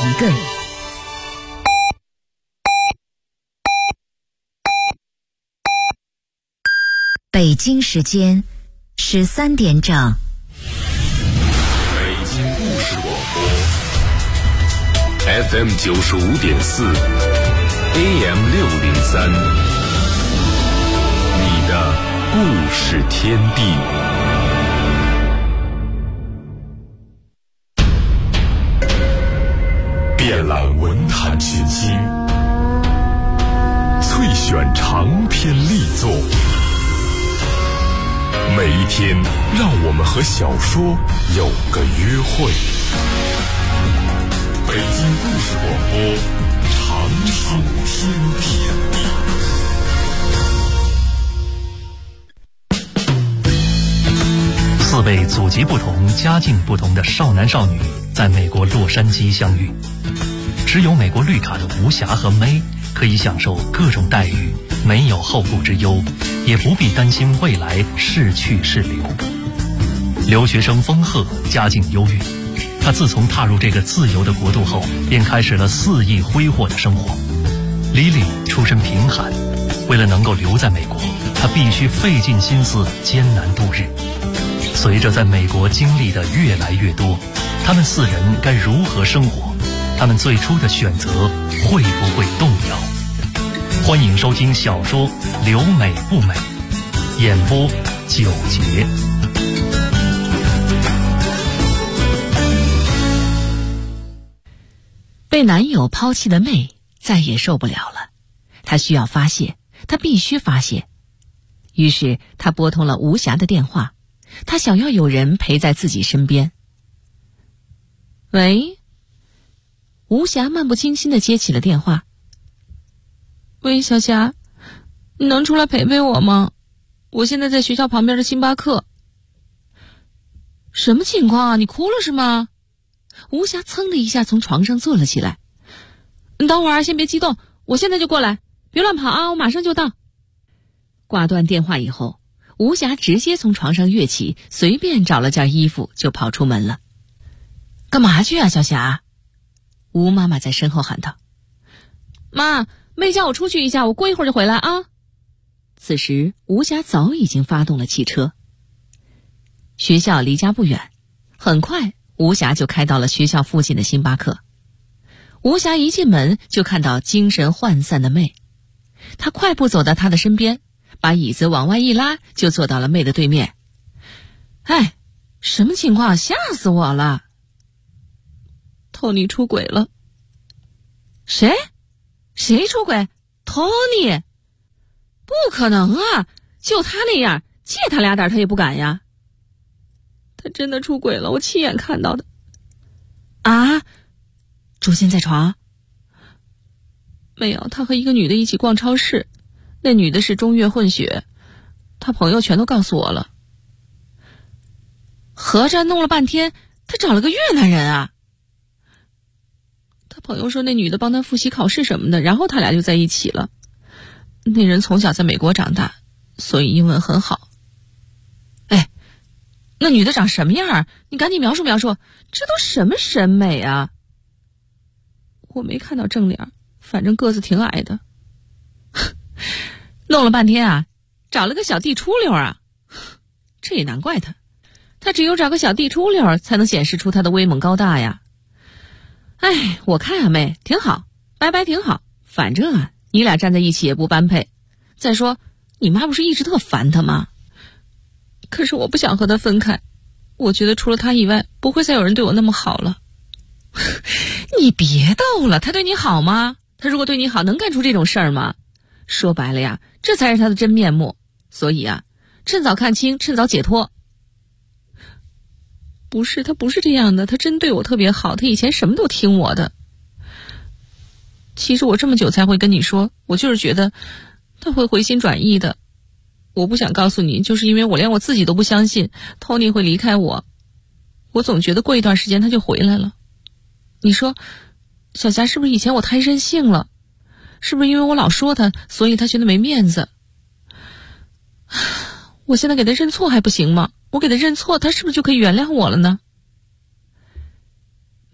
一个你。北京时间13点整。 北京故事广播 FM 95.4 AM 603，你的故事天地。遍览文坛群星，萃选长篇力作。每一天，让我们和小说有个约会。北京故事广播，长寿天地。 4位祖籍不同、家境不同的少男少女在美国洛杉矶相遇。持有美国绿卡的吴霞和May可以享受各种待遇，没有后顾之忧，也不必担心未来是去是留。留学生风鹤家境优越，他自从踏入这个自由的国度后，便开始了肆意挥霍的生活。Lily出身贫寒，为了能够留在美国，他必须费尽心思艰难度日。随着在美国经历的越来越多，他们4人该如何生活？他们最初的选择会不会动摇？欢迎收听小说《留美不美》，演播9节。 被男友抛弃的妹再也受不了了，她需要发泄，她必须发泄。于是她拨通了吴霞的电话，她想要有人陪在自己身边。喂？吴霞漫不经心地接起了电话。喂，小霞，你能出来陪陪我吗？我现在在学校旁边的星巴克。什么情况啊？你哭了是吗？吴霞噌的一下从床上坐了起来。你等会儿先别激动，我现在就过来，别乱跑啊，我马上就到。挂断电话以后，吴霞直接从床上跃起，随便找了件衣服就跑出门了。干嘛去啊，小霞？吴妈妈在身后喊道。妈，妹叫我出去一下，我过一会儿就回来啊。此时吴霞早已经发动了汽车。学校离家不远，很快吴霞就开到了学校附近的星巴克。吴霞一进门就看到精神涣散的妹，她快步走到她的身边，把椅子往外一拉，就坐到了妹的对面。哎，什么情况？吓死我了！托尼出轨了。谁出轨？托尼？不可能啊，就他那样，借他俩点他也不敢呀。他真的出轨了，我亲眼看到的。啊？捉奸在床？没有，他和一个女的一起逛超市，那女的是中越混血，他朋友全都告诉我了。合着弄了半天，他找了个越南人啊。他朋友说那女的帮他复习考试什么的，然后他俩就在一起了。那人从小在美国长大，所以英文很好。哎，那女的长什么样？你赶紧描述描述，这都什么审美啊？我没看到正脸，反正个子挺矮的。弄了半天啊，找了个小地出溜啊。这也难怪他只有找个小地出溜才能显示出他的威猛高大呀。哎，我看啊妹，挺好，拜拜挺好，反正啊你俩站在一起也不般配。再说你妈不是一直特烦他吗？可是我不想和他分开，我觉得除了他以外不会再有人对我那么好了。你别逗了，他对你好吗？他如果对你好能干出这种事儿吗？说白了呀，这才是他的真面目。所以啊，趁早看清，趁早解脱。不是，他不是这样的，他真对我特别好，他以前什么都听我的。其实我这么久才会跟你说，我就是觉得他会回心转意的。我不想告诉你，就是因为我连我自己都不相信 Tony 会离开我。我总觉得过一段时间他就回来了。你说小霞是不是以前我太任性了？是不是因为我老说他，所以他觉得没面子？我现在给他认错还不行吗？我给他认错，他是不是就可以原谅我了呢？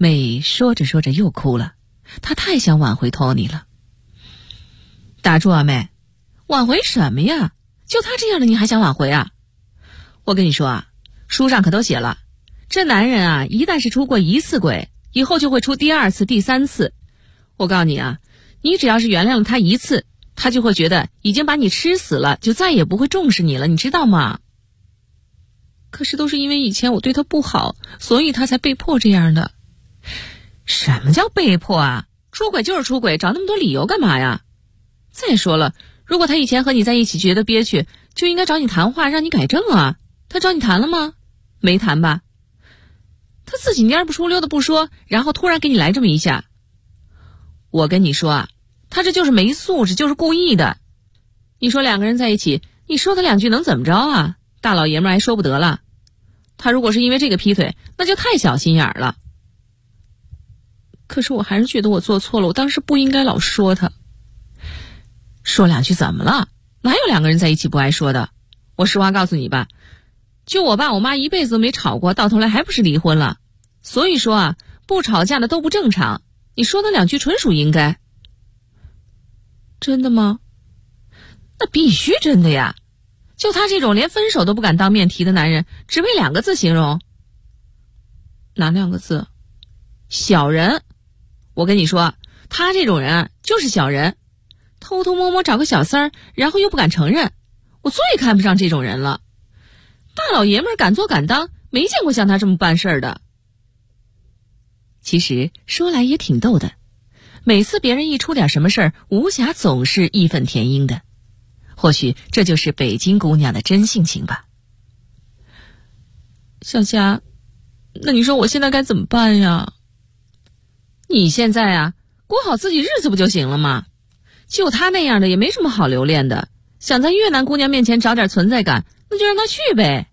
妹说着说着又哭了，她太想挽回托尼了。打住啊妹，挽回什么呀？就他这样的你还想挽回啊？我跟你说啊，书上可都写了，这男人啊，一旦是出过一次轨，以后就会出第二次、第三次。我告诉你啊，你只要是原谅了他一次，他就会觉得已经把你吃死了，就再也不会重视你了，你知道吗？可是都是因为以前我对他不好，所以他才被迫这样的。什么叫被迫啊？出轨就是出轨，找那么多理由干嘛呀？再说了，如果他以前和你在一起觉得憋屈，就应该找你谈话，让你改正啊。他找你谈了吗？没谈吧。他自己蔫不出溜的不说，然后突然给你来这么一下。我跟你说啊，他这就是没素质，就是故意的。你说两个人在一起，你说他两句能怎么着啊？大老爷们还说不得了。他如果是因为这个劈腿，那就太小心眼儿了。可是我还是觉得我做错了，我当时不应该老说他。说两句怎么了？哪有两个人在一起不爱说的？我实话告诉你吧，就我爸我妈一辈子都没吵过，到头来还不是离婚了。所以说啊，不吵架的都不正常，你说那两句纯属应该。真的吗？那必须真的呀。就他这种连分手都不敢当面提的男人，只为2个字形容。哪2个字？小人。我跟你说，他这种人啊，就是小人，偷偷摸摸找个小三儿，然后又不敢承认。我最看不上这种人了。大老爷们儿敢做敢当，没见过像他这么办事儿的。其实说来也挺逗的，每次别人一出点什么事儿，吴霞总是义愤填膺的。或许这就是北京姑娘的真性情吧。小霞，那你说我现在该怎么办呀？你现在啊，过好自己日子不就行了吗？就他那样的也没什么好留恋的，想在越南姑娘面前找点存在感，那就让他去呗。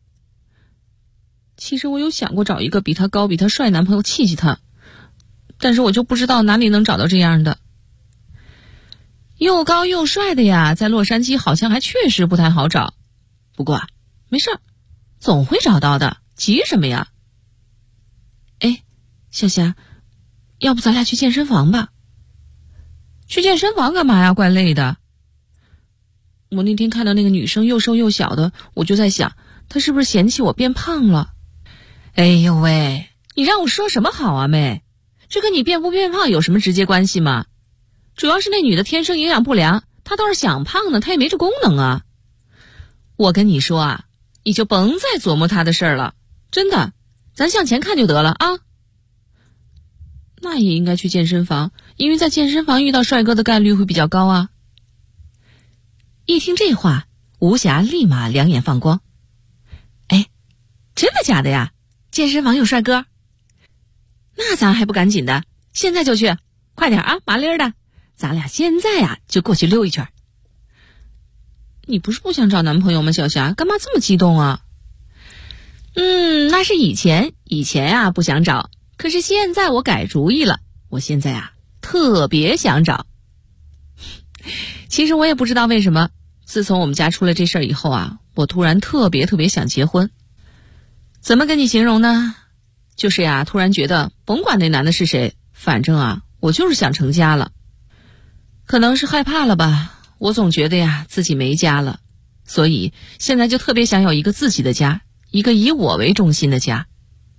其实我有想过找一个比他高比他帅男朋友气气他，但是我就不知道哪里能找到这样的。又高又帅的呀，在洛杉矶好像还确实不太好找。不过啊，没事儿，总会找到的，急什么呀？哎，小霞，要不咱俩去健身房吧？去健身房干嘛呀？怪累的。我那天看到那个女生又瘦又小的，我就在想，她是不是嫌弃我变胖了？哎呦喂，你让我说什么好啊妹？这跟你变不变胖有什么直接关系吗？主要是那女的天生营养不良，她倒是想胖呢，她也没这功能啊。我跟你说啊，你就甭再琢磨她的事儿了，真的，咱向前看就得了啊。那也应该去健身房，因为在健身房遇到帅哥的概率会比较高啊。一听这话，吴霞立马两眼放光。哎，真的假的呀？健身房有帅哥？那咱还不赶紧的，现在就去，快点啊，麻利儿的，咱俩现在呀就过去溜一圈。你不是不想找男朋友吗，小霞？干嘛这么激动啊？那是以前啊不想找，可是现在我改主意了，我现在啊特别想找。其实我也不知道为什么，自从我们家出了这事儿以后啊，我突然特别想结婚。怎么跟你形容呢？就是呀，突然觉得甭管那男的是谁，反正啊我就是想成家了。可能是害怕了吧，我总觉得呀自己没家了，所以现在就特别想有一个自己的家，一个以我为中心的家。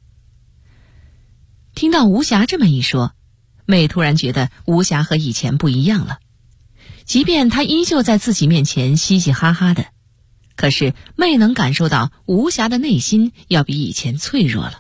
听到吴霞这么一说，妹突然觉得吴霞和以前不一样了。即便她依旧在自己面前嘻嘻哈哈的，可是妹能感受到吴霞的内心要比以前脆弱了。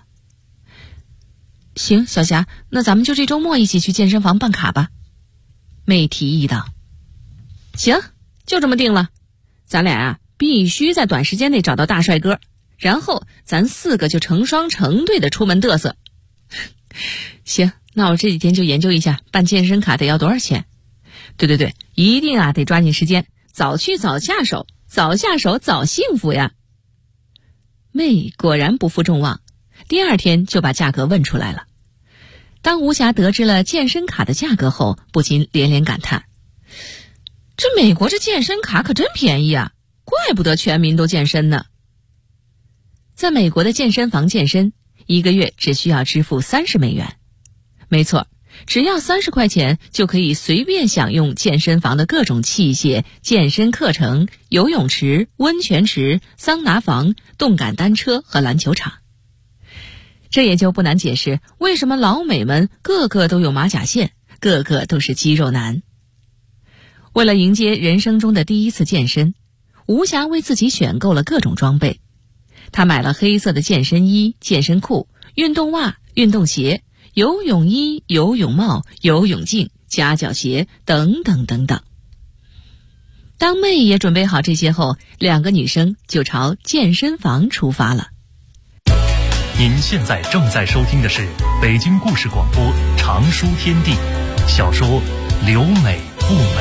行，小霞，那咱们就这周末一起去健身房办卡吧。妹提议道。行，就这么定了。咱俩啊必须在短时间内找到大帅哥，然后咱4个就成双成对的出门嘚瑟。行，那我这几天就研究一下办健身卡得要多少钱。对，一定啊得抓紧时间，早去早下手，早下手早幸福呀。妹果然不负众望，第2天就把价格问出来了。当吴霞得知了健身卡的价格后，不禁连连感叹，这美国这健身卡可真便宜啊，怪不得全民都健身呢。在美国的健身房健身，1个月只需要支付$30， 没错，只要30块钱就可以随便享用健身房的各种器械、健身课程、游泳池、温泉池、桑拿房、动感单车和篮球场。这也就不难解释为什么老美们个个都有马甲线，个个都是肌肉男。为了迎接人生中的第一次健身，吴霞为自己选购了各种装备。她买了黑色的健身衣、健身裤、运动袜、运动鞋、游泳衣、游泳帽、游泳镜、夹脚鞋等等等等。当妹也准备好这些后，2个女生就朝健身房出发了。 您现在正在收听的是北京故事广播长书天地小说《留美不美》。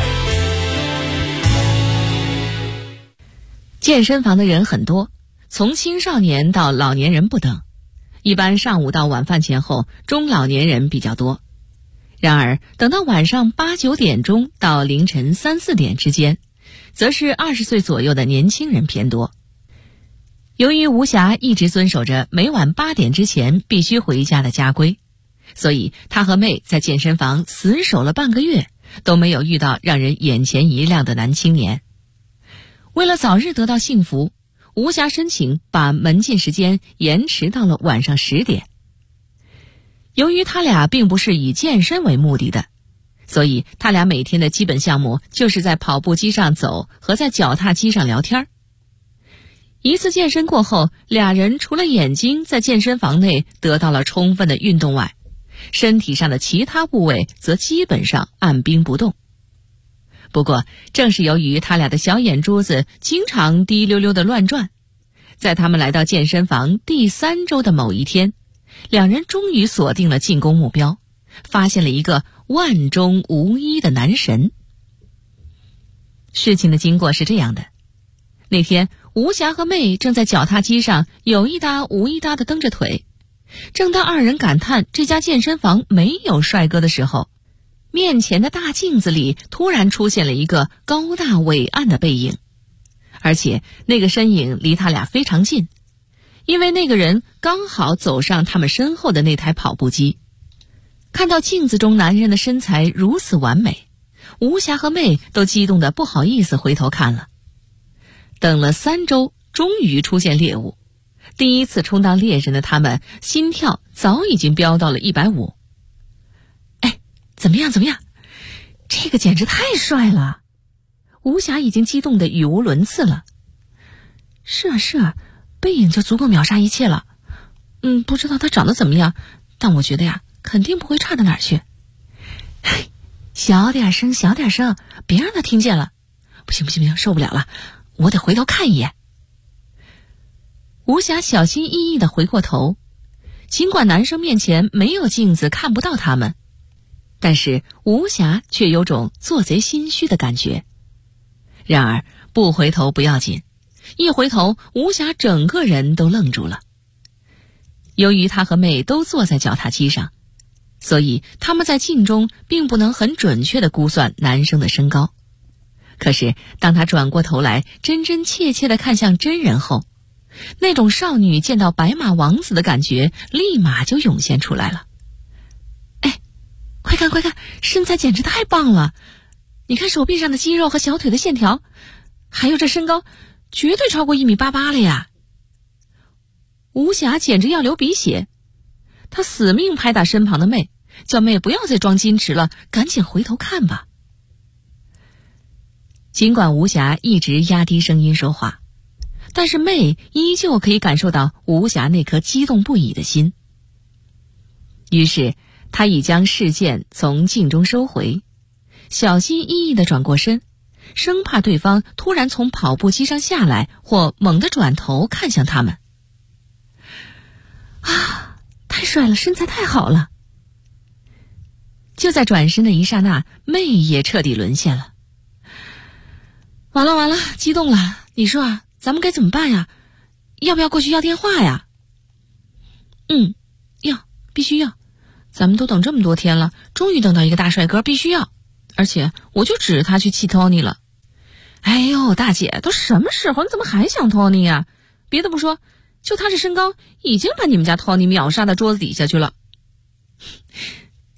健身房的人很多，从青少年到老年人不等，一般上午到晚饭前后，中老年人比较多。然而等到晚上8、9点钟到凌晨3、4点之间，则是20岁左右的年轻人偏多。由于吴霞一直遵守着每晚8点之前必须回家的家规，所以她和妹在健身房死守了半个月，都没有遇到让人眼前一亮的男青年。为了早日得到幸福，吴霞申请把门禁时间延迟到了晚上10点。由于他俩并不是以健身为目的的，所以他俩每天的基本项目就是在跑步机上走和在脚踏机上聊天。一次健身过后，俩人除了眼睛在健身房内得到了充分的运动外，身体上的其他部位则基本上按兵不动。不过正是由于他俩的小眼珠子经常滴溜溜地乱转，在他们来到健身房第3周的某一天，两人终于锁定了进攻目标，发现了一个万中无一的男神。事情的经过是这样的，那天吴霞和妹正在脚踏机上有一搭无一搭地蹬着腿，正当2人感叹这家健身房没有帅哥的时候，面前的大镜子里突然出现了一个高大伟岸的背影，而且那个身影离他俩非常近，因为那个人刚好走上他们身后的那台跑步机。看到镜子中男人的身材如此完美，吴霞和妹都激动得不好意思回头看了。等了3周，终于出现猎物。第一次充当猎人的他们，心跳早已经飙到了150。哎，怎么样？这个简直太帅了！吴霞已经激动得语无伦次了。是啊，背影就足够秒杀一切了。不知道他长得怎么样，但我觉得呀，肯定不会差到哪儿去。小点声，别让他听见了。不行，受不了了，我得回头看一眼。吴霞小心翼翼地回过头，尽管男生面前没有镜子看不到他们，但是吴霞却有种做贼心虚的感觉。然而不回头不要紧，一回头吴霞整个人都愣住了。由于她和妹都坐在脚踏机上，所以他们在镜中并不能很准确地估算男生的身高。可是当她转过头来真真切切地看向真人后，那种少女见到白马王子的感觉立马就涌现出来了。哎，快看，身材简直太棒了！你看手臂上的肌肉和小腿的线条，还有这身高，绝对超过1.88米了呀！吴霞简直要流鼻血，她死命拍打身旁的妹，叫妹不要再装矜持了，赶紧回头看吧。尽管吴霞一直压低声音说话，但是妹依旧可以感受到吴霞那颗激动不已的心。于是她已将视线从镜中收回，小心翼翼地转过身，生怕对方突然从跑步机上下来或猛地转头看向他们。太帅了，身材太好了！就在转身的一刹那，妹也彻底沦陷了。完了，激动了！你说啊，咱们该怎么办呀？要不要过去要电话呀？必须要。咱们都等这么多天了，终于等到一个大帅哥，必须要。而且我就指着他去气 Tony 了。哎呦，大姐，都什么时候，你怎么还想 Tony 呀？别的不说，就他这身高，已经把你们家 Tony 秒杀到桌子底下去了。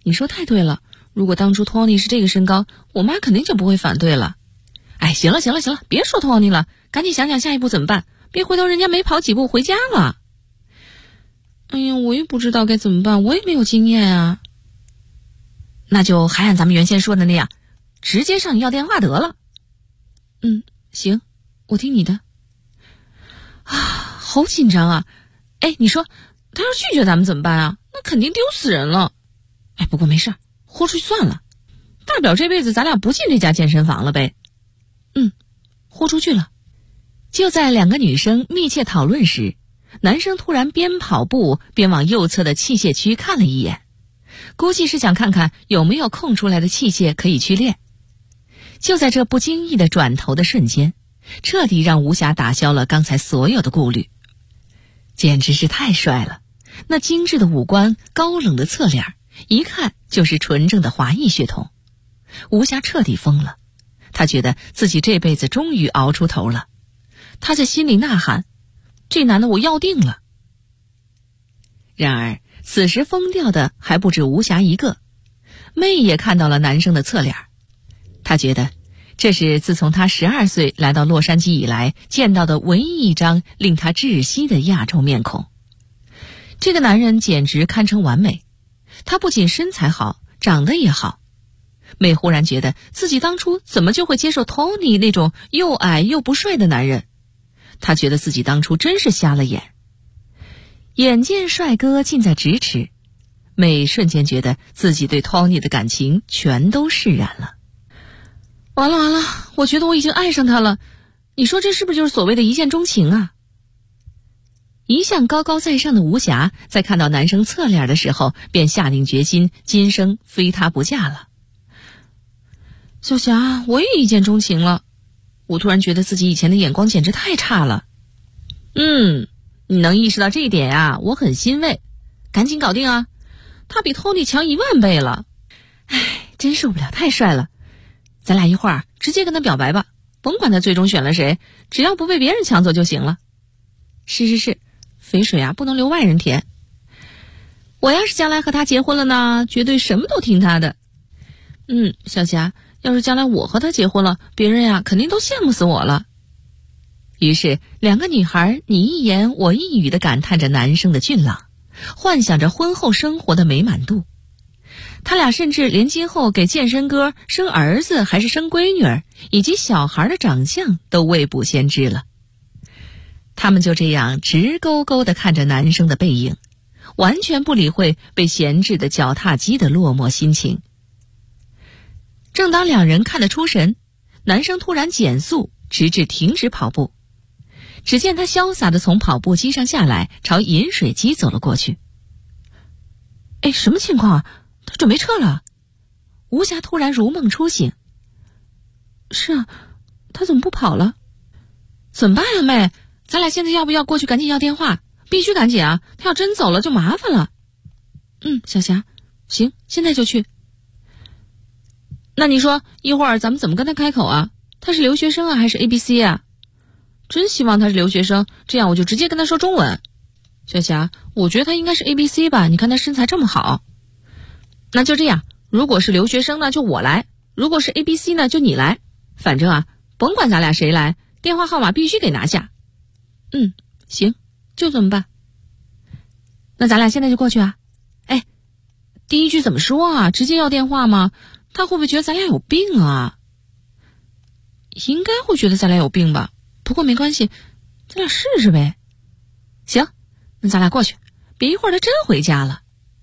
你说太对了，如果当初 Tony 是这个身高，我妈肯定就不会反对了。哎，行了，别说 Tony 了，赶紧想想下一步怎么办，别回头人家没跑几步回家了。哎呀，我也不知道该怎么办，我也没有经验啊。那就还按咱们原先说的那样，直接上你要电话得了。行，我听你的。啊，好紧张啊！哎，你说他要拒绝咱们怎么办啊？那肯定丢死人了。哎，不过没事，豁出去算了，大不了这辈子咱俩不进这家健身房了呗。豁出去了。就在两个女生密切讨论时，男生突然边跑步边往右侧的器械区看了一眼，估计是想看看有没有空出来的器械可以去练。就在这不经意的转头的瞬间，彻底让吴霞打消了刚才所有的顾虑。简直是太帅了，那精致的五官，高冷的侧脸，一看就是纯正的华裔血统。吴霞彻底疯了，她觉得自己这辈子终于熬出头了。她在心里呐喊，这男的我要定了。然而此时疯掉的还不止吴霞一个，妹也看到了男生的侧脸。她觉得这是自从她12岁来到洛杉矶以来见到的唯一一张令她窒息的亚洲面孔。这个男人简直堪称完美，他不仅身材好，长得也好。妹忽然觉得自己当初怎么就会接受 Tony 那种又矮又不帅的男人，她觉得自己当初真是瞎了眼。眼见帅哥近在咫尺，妹瞬间觉得自己对 Tony 的感情全都释然了。完了，我觉得我已经爱上他了，你说这是不是就是所谓的一见钟情啊？一向高高在上的吴霞在看到男生侧脸的时候，便下定决心今生非他不嫁了。小霞，我也一见钟情了，我突然觉得自己以前的眼光简直太差了。你能意识到这一点啊，我很欣慰，赶紧搞定啊，他比 Tony 强10000倍了。哎，真受不了，太帅了，咱俩一会儿直接跟他表白吧，甭管他最终选了谁，只要不被别人抢走就行了。是，肥水啊不能留外人田。我要是将来和他结婚了呢，绝对什么都听他的。小霞，要是将来我和他结婚了，别人呀肯定都羡慕死我了。于是两个女孩你一言我一语地感叹着男生的俊朗，幻想着婚后生活的美满度。他俩甚至连今后给健身哥生儿子还是生闺女儿，以及小孩的长相都未卜先知了。他们就这样直勾勾地看着男生的背影，完全不理会被闲置的脚踏机的落寞心情。正当两人看得出神，男生突然减速，直至停止跑步。只见他潇洒地从跑步机上下来，朝饮水机走了过去。哎，什么情况啊？他准备撤了。吴霞突然如梦初醒。是啊，他怎么不跑了？怎么办呀，妹？咱俩现在要不要过去赶紧要电话？必须赶紧啊，他要真走了就麻烦了。小霞，行，现在就去。那你说一会儿咱们怎么跟他开口啊？他是留学生啊还是 ABC 啊？真希望他是留学生，这样我就直接跟他说中文。小霞，我觉得他应该是 ABC 吧，你看他身材这么好。那就这样，如果是留学生呢就我来，如果是 ABC 呢就你来，反正啊甭管咱俩谁来，电话号码必须给拿下。行，就这么办。那咱俩现在就过去啊。哎，第一句怎么说啊？直接要电话吗？他会不会觉得咱俩有病啊？应该会觉得咱俩有病吧，不过没关系，咱俩试试呗。行，那咱俩过去，别一会儿他真回家了。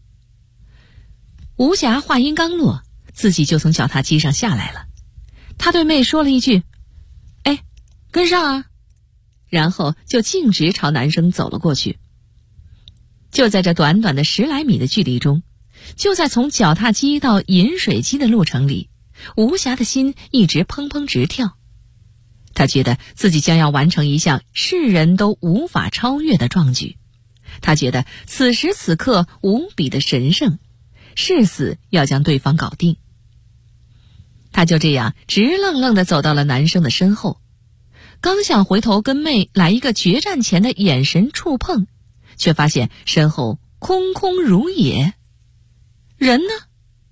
吴霞话音刚落，自己就从脚踏机上下来了。他对妹说了一句：哎，跟上啊，然后就径直朝男生走了过去。就在这短短的10来米的距离中，就在从脚踏机到饮水机的路程里，吴霞的心一直砰砰直跳。她觉得自己将要完成一项世人都无法超越的壮举，她觉得此时此刻无比的神圣，誓死要将对方搞定。她就这样直愣愣地走到了男生的身后，刚想回头跟妹来一个决战前的眼神触碰，却发现身后空空如也。人呢？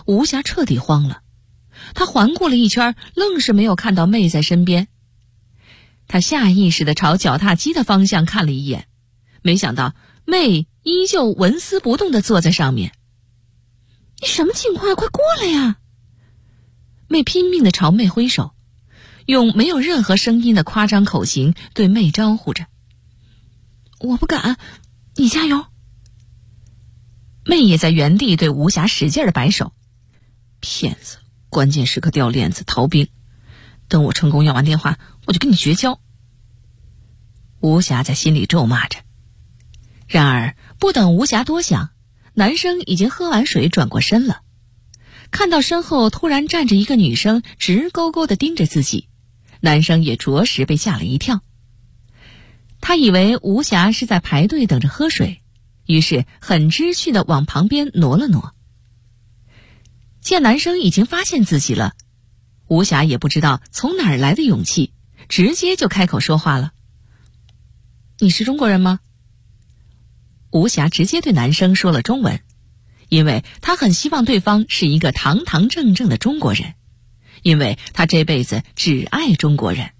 吴霞彻底慌了。她环顾了一圈，愣是没有看到妹在身边。她下意识地朝脚踏机的方向看了一眼，没想到妹依旧纹丝不动地坐在上面。你什么情况？快过来呀！妹拼命地朝妹挥手，用没有任何声音的夸张口型对妹招呼着。我不敢，你加油。妹也在原地对吴霞使劲地摆手。骗子，关键时刻掉链子，逃兵。等我成功要完电话，我就跟你绝交。吴霞在心里咒骂着。然而不等吴霞多想，男生已经喝完水转过身了。看到身后突然站着一个女生直勾勾地盯着自己，男生也着实被吓了一跳。他以为吴霞是在排队等着喝水，于是很知趣地往旁边挪了挪。见男生已经发现自己了，吴霞也不知道从哪儿来的勇气，直接就开口说话了。你是中国人吗？吴霞直接对男生说了中文，因为她很希望对方是一个堂堂正正的中国人，因为她这辈子只爱中国人。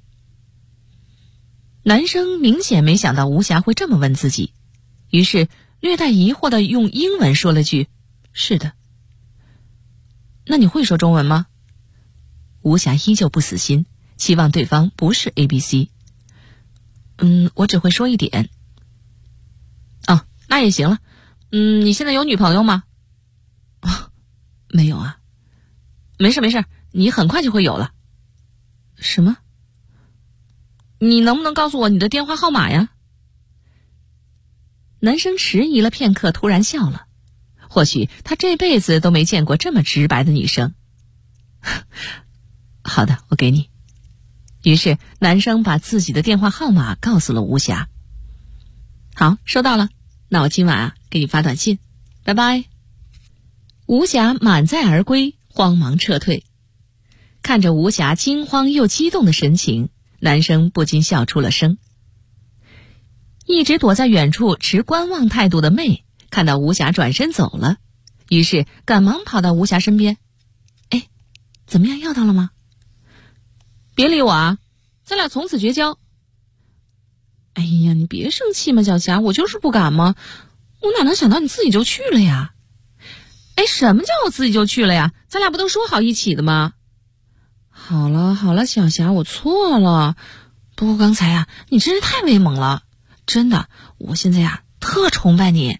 男生明显没想到吴霞会这么问自己，于是略带疑惑地用英文说了句是的。那你会说中文吗？吴霞依旧不死心，期望对方不是 ABC。我只会说一点。哦，那也行了。你现在有女朋友吗？没有啊。没事，你很快就会有了。什么？你能不能告诉我你的电话号码呀？男生迟疑了片刻，突然笑了。或许他这辈子都没见过这么直白的女生。好的，我给你。于是男生把自己的电话号码告诉了吴霞。好，收到了，那我今晚给你发短信，拜拜。吴霞满载而归，慌忙撤退。看着吴霞惊慌又激动的神情，男生不禁笑出了声。一直躲在远处持观望态度的妹看到吴霞转身走了，于是赶忙跑到吴霞身边。哎，怎么样，要到了吗？别理我啊，咱俩从此绝交。哎呀，你别生气嘛，小霞，我就是不敢嘛，我哪能想到你自己就去了呀？哎，什么叫我自己就去了呀？咱俩不都说好一起的吗？好了，小霞，我错了。不过刚才你真是太威猛了，真的，我现在特崇拜你。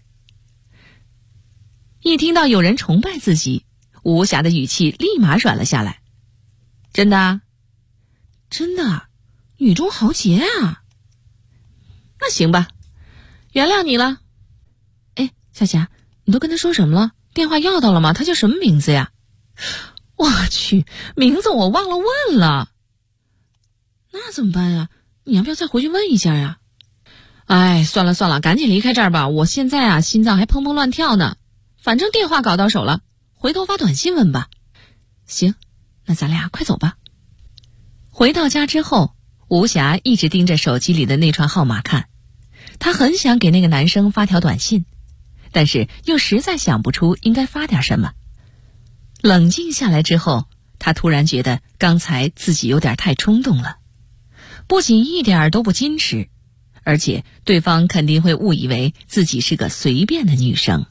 一听到有人崇拜自己，吴霞的语气立马软了下来。真的啊？真的，女中豪杰啊。那行吧，原谅你了。哎，小霞，你都跟他说什么了？电话要到了吗？他叫什么名字呀？我去，名字我忘了问了。那怎么办呀？你要不要再回去问一下呀？哎，算了，赶紧离开这儿吧，我现在心脏还砰砰乱跳呢。反正电话搞到手了，回头发短信问吧。行，那咱俩快走吧。回到家之后，吴霞一直盯着手机里的那串号码看，她很想给那个男生发条短信，但是又实在想不出应该发点什么。冷静下来之后，她突然觉得刚才自己有点太冲动了，不仅一点都不矜持，而且对方肯定会误以为自己是个随便的女生。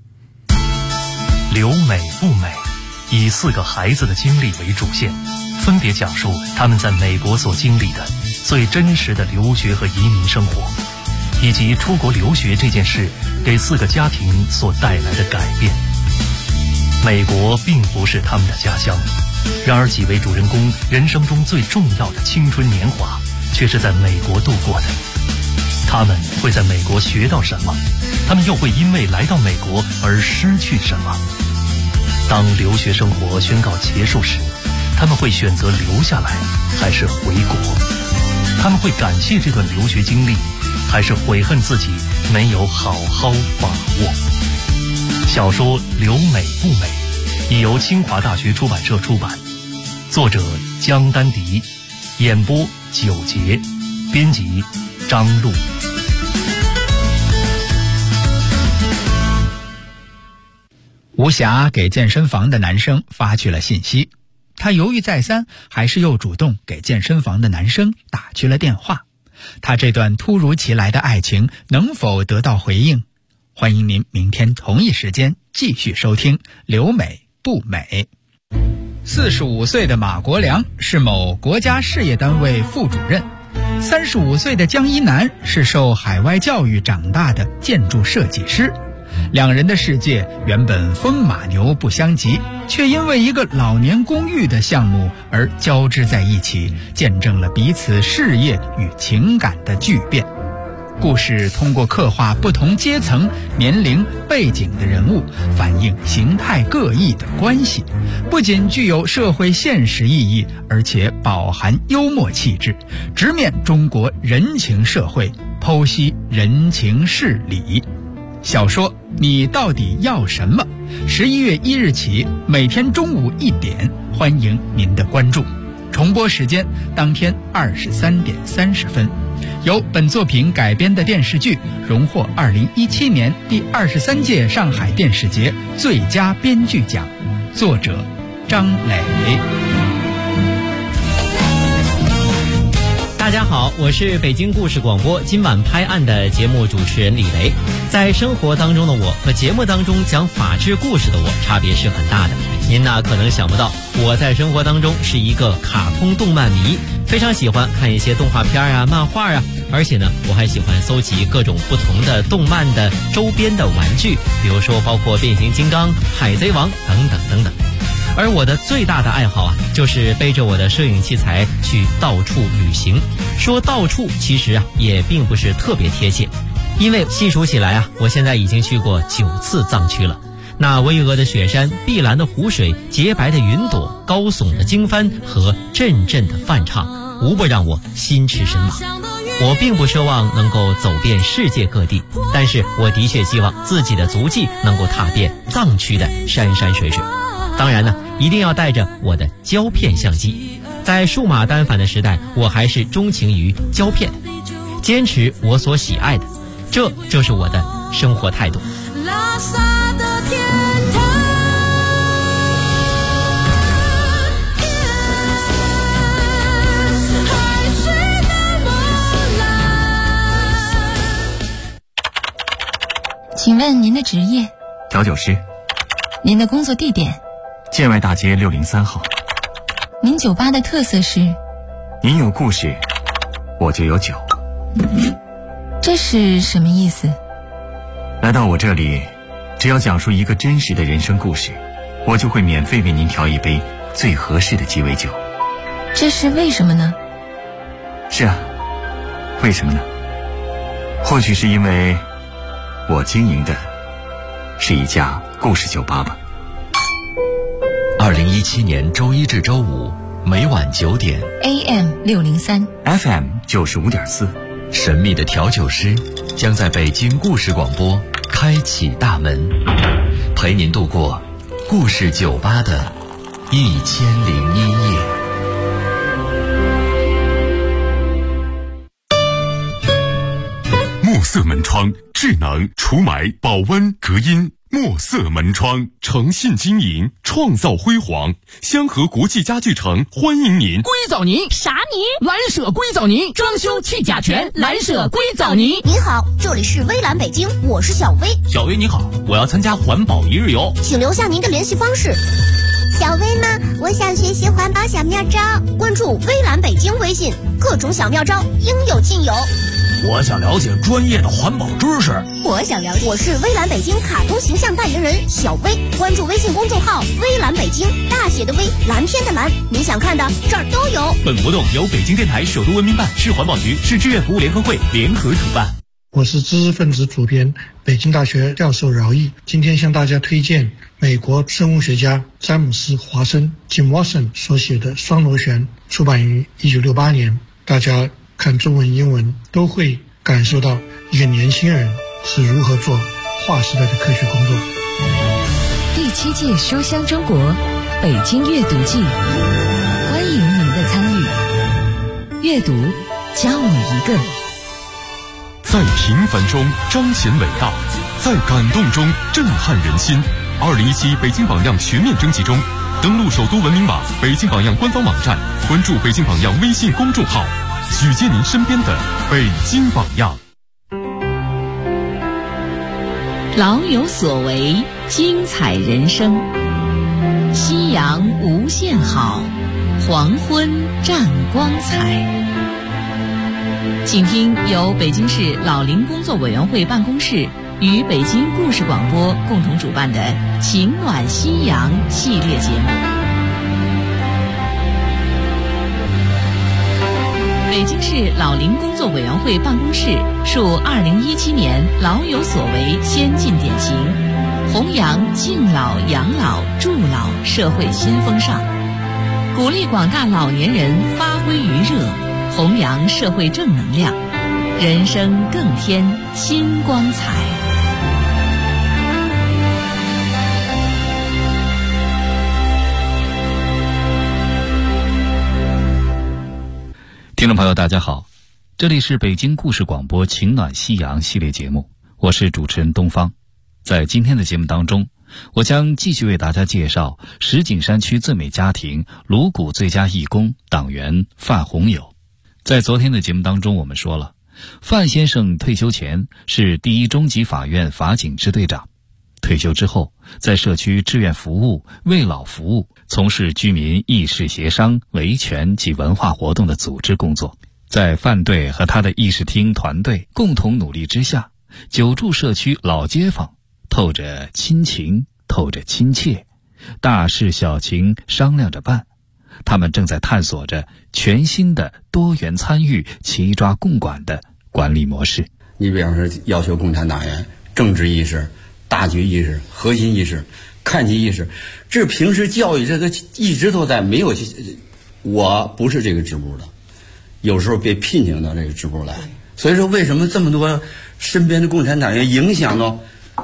留美不美，以4个孩子的经历为主线，分别讲述他们在美国所经历的最真实的留学和移民生活，以及出国留学这件事给4个家庭所带来的改变。美国并不是他们的家乡，然而几位主人公人生中最重要的青春年华却是在美国度过的。他们会在美国学到什么？他们又会因为来到美国而失去什么？当留学生活宣告结束时，他们会选择留下来还是回国？他们会感谢这段留学经历，还是悔恨自己没有好好把握？小说《留美不美》已由清华大学出版社出版，作者江丹迪，演播9节，编辑张璐。 吴霞给健身房的男生发去了信息，他犹豫再三，还是又主动给健身房的男生打去了电话。他这段突如其来的爱情能否得到回应？欢迎您明天同一时间继续收听留美不美。45岁的马国良是某国家事业单位副主任，35岁的江一楠是受海外教育长大的建筑设计师。两人的世界原本风马牛不相及，却因为一个老年公寓的项目而交织在一起，见证了彼此事业与情感的巨变。故事通过刻画不同阶层、年龄、背景的人物，反映形态各异的关系，不仅具有社会现实意义，而且饱含幽默气质，直面中国人情社会，剖析人情事理。小说你到底要什么？11月1日起，每天中午1点，欢迎您的关注。重播时间当天23点30分。由本作品改编的电视剧荣获2017年第23届上海电视节最佳编剧奖，作者张磊。 大家好，我是北京故事广播今晚拍案的节目主持人李雷。在生活当中的我和节目当中讲法治故事的我差别是很大的。您呢可能想不到，我在生活当中是一个卡通动漫迷，非常喜欢看一些动画片啊、漫画啊，而且呢我还喜欢搜集各种不同的动漫的周边的玩具，比如说包括变形金刚、海贼王等等等等。而我的最大的爱好啊，就是背着我的摄影器材去到处旅行。说到处其实啊也并不是特别贴切，因为细数起来啊，我现在已经去过9次藏区了。那巍峨的雪山、碧蓝的湖水、洁白的云朵、高耸的经幡和阵阵的梵唱，无不让我心驰神往。我并不奢望能够走遍世界各地，但是我的确希望自己的足迹能够踏遍藏区的山山水水。当然呢，一定要带着我的胶片相机。在数码单反的时代，我还是钟情于胶片，坚持我所喜爱的，这就是我的生活态度。拉萨的天堂，海水的波澜。 请问您的职业？ 调酒师。 您的工作地点？ 建外大街603号。 您酒吧的特色是？ 您有故事，我就有酒。 这是什么意思？ 来到我这里，只要讲述一个真实的人生故事，我就会免费为您调一杯最合适的鸡尾酒。 这是为什么呢？ 是啊，为什么呢？或许是因为我经营的是一家故事酒吧吧。 2017年周一至周五每晚9点 AM 603 FM 95.4， 神秘的调酒师将在北京故事广播开启大门，陪您度过故事酒吧的1001夜。 墨色门窗，智能除霾、保温、隔音。墨色门窗，诚信经营，创造辉煌。香河国际家具城欢迎您。 硅藻泥？啥泥？蓝舍硅藻泥，装修去甲醛，蓝舍硅藻泥。 您好，这里是微蓝北京，我是小薇。 小薇你好，我要参加环保1日游， 请留下您的联系方式。小薇吗？我想学习环保小妙招，关注微蓝北京微信，各种小妙招应有尽有。 我想了解专业的环保知识。 我想了解，我是微蓝北京卡通形象代言人小薇，关注微信公众号微蓝北京，大写的微，蓝天的蓝，你想看的这儿都有。 本活动由北京电台首都文明办、市环保局、市志愿服务联合会联合主办。 我是知识分子主编，北京大学教授饶毅，今天向大家推荐美国生物学家詹姆斯·华生 Jim Watson 所写的《双螺旋》，出版于1968年。大家看中文英文都会感受到一个年轻人是如何做划时代的科学工作。 第7届书香中国北京阅读季，欢迎您的参与。阅读教你一个。 在平凡中彰显伟大，在感动中震撼人心。 2017北京榜样全面征集中，登录首都文明网、北京榜样官方网站，关注北京榜样微信公众号，举荐您身边的北京榜样。 老有所为，精彩人生。夕阳无限好，黄昏占光彩。请听由北京市老龄工作委员会办公室与北京故事广播共同主办的《情暖夕阳》系列节目。北京市老龄工作委员会办公室树2017年老有所为先进典型，弘扬敬老养老助老社会新风尚，鼓励广大老年人发挥余热，弘扬社会正能量，人生更添新光彩。 听众朋友大家好，这里是北京故事广播情暖夕阳系列节目，我是主持人东方。在今天的节目当中，我将继续为大家介绍石景山区最美家庭颅骨最佳义工党员范洪友。在昨天的节目当中，我们说了，范先生退休前是第一中级法院法警支队长，退休之后在社区志愿服务、为老服务，从事居民议事协商、维权及文化活动的组织工作。在范队和他的议事厅团队共同努力之下，久住社区老街坊透着亲情，透着亲切，大事小情商量着办。他们正在探索着全新的多元参与、齐抓共管的管理模式。 你比方说要求共产党员政治意识、大局意识、核心意识、看齐意识，这平时教育这都一直都在，没有。我不是这个支部的，有时候被聘请到这个支部来，所以说为什么这么多身边的共产党员影响到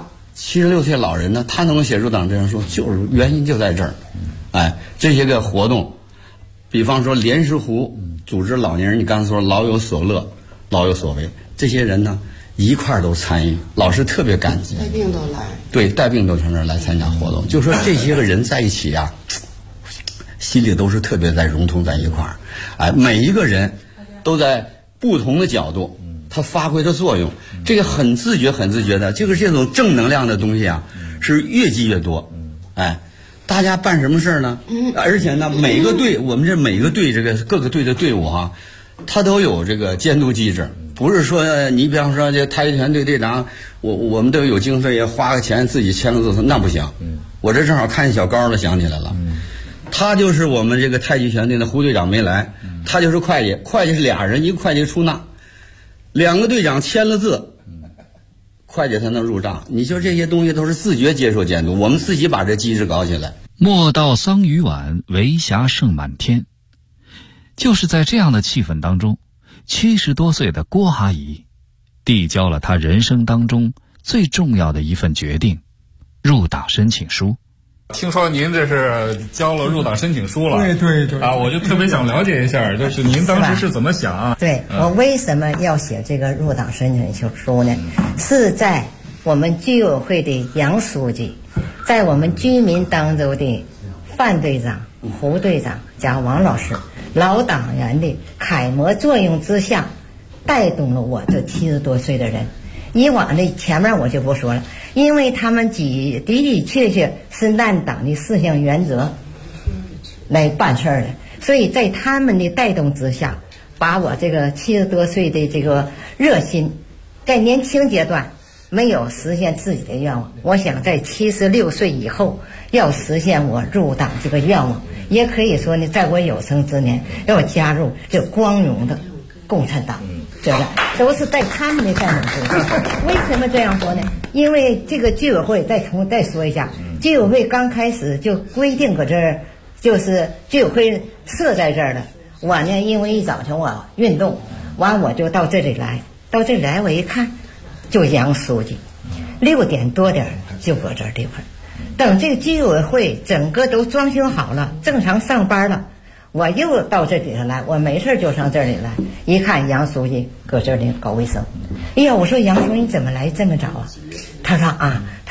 76岁老人呢？他能够写出党这样说，就是原因就在这儿。这些个活动，比方说莲石湖组织老年人，你刚才说老有所乐、老有所为，这些人呢一块儿都参与，老师特别感激。带病都来，对，带病都从这儿来参加活动。就说这些个人在一起啊，心里都是特别在融通在一块儿。每一个人都在不同的角度，他发挥的作用，这个很自觉的，就是这种正能量的东西啊，是越积越多。大家办什么事儿呢？而且呢，每个队，我们这每个队这个各个队的队伍哈，他都有这个监督机制，不是说你比方说这太极拳队队长，我们都有经费，花个钱自己签个字，那不行。我这正好看见小高了，想起来了，他就是我们这个太极拳队的胡队长没来，他就是会计，会计是俩人，一个会计出纳，两个队长签了字。会计才能入账，你说这些东西都是自觉接受监督，我们自己把这机制搞起来。 莫道桑榆晚，为霞盛满天。就是在这样的气氛当中，70多岁的郭阿姨递交了她人生当中最重要的一份决定——入党申请书。 听说您这是交了入党申请书了？ 对我就特别想了解一下，就是您当时是怎么想啊？ 对，我为什么要写这个入党申请书呢？是在我们居委会的杨书记，在我们居民当中的范队长、胡队长加王老师老党员的楷模作用之下，带动了我这70多岁的人。以往的前面我就不说了，因为他们的确是按党的4项原则来办事的，所以在他们的带动之下，把我这个70多岁的这个热心，在年轻阶段没有实现自己的愿望，我想在76岁以后要实现我入党这个愿望，也可以说呢，在我有生之年要加入这光荣的共产党。这个都是在他们的带动之下。为什么这样说呢？因为这个居委会再说一下，居委会刚开始就规定搁这儿，就是居委会设在这儿了。我呢，因为一早晨我运动完，我就到这里来，我一看，就杨书记6点多点就搁这儿地方。等这个居委会整个都装修好了，正常上班了。我又到这里头来，我没事就上这里来，一看杨书记搁这里搞卫生。哎呀，我说杨书记你怎么来这么早啊？他说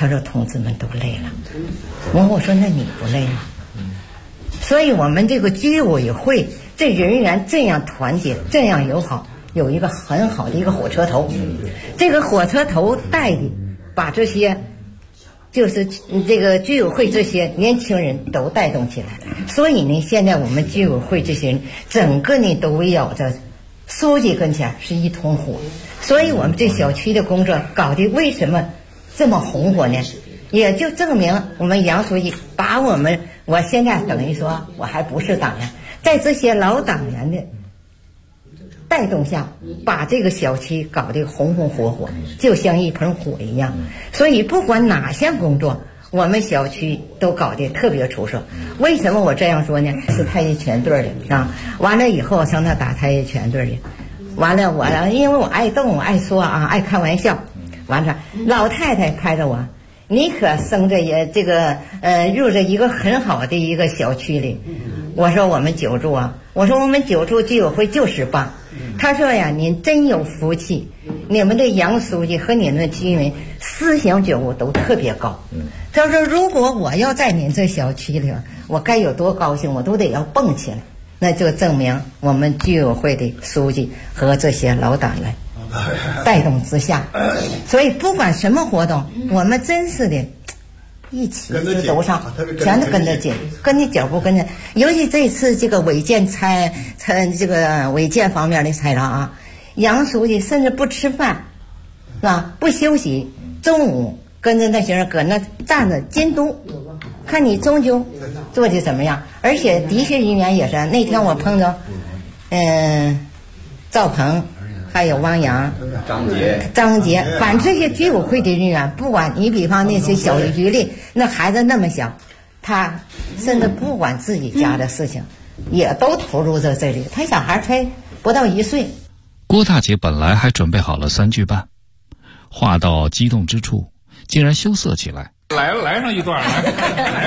他说同志们都累了。我说那你不累吗？所以我们这个居委会这人员这样团结，这样友好，有一个很好的一个火车头。这个火车头带的把这些就是这个居委会这些年轻人都带动起来。所以呢，现在我们居委会这些人整个呢都围绕着书记跟前是一通火。所以我们这小区的工作搞得为什么这么红火呢？也就证明我们杨书记把我现在等于说我还不是党员，在这些老党员的带动下，把这个小区搞得红红火火，就像一盆火一样。所以不管哪项工作，我们小区都搞得特别出色。为什么我这样说呢？是太极拳队的啊，完了以后上那打太极拳队的，完了我因为我爱动，我爱说啊，爱开玩笑，完了老太太拍着我。你可生着也这个入着一个很好的一个小区里。我说我们九柱啊，我说我们九柱居委会就是棒。他说呀，您真有福气，你们的杨书记和你们的居民思想觉悟都特别高。他说如果我要在您这小区里，我该有多高兴，我都得要蹦起来。那就证明我们居委会的书记和这些老党员带动之下，所以不管什么活动，我们真是的一起直走上，全都跟着紧，跟你脚步跟着。尤其这次这个违建这个违建方面的材料啊，杨书记甚至不吃饭，是吧？不休息，中午跟着那些人搁那站着监督，看你终究做的怎么样。而且的确人员也是，那天我碰着，赵鹏。还有汪洋、张杰，反正这些居委会的人员，不管你比方那些小局里，那孩子那么小，他甚至不管自己家的事情，也都投入在这里。他小孩才不到1岁。 郭大姐本来还准备好了3句半，话到激动之处，竟然羞涩起来。 来上一段，来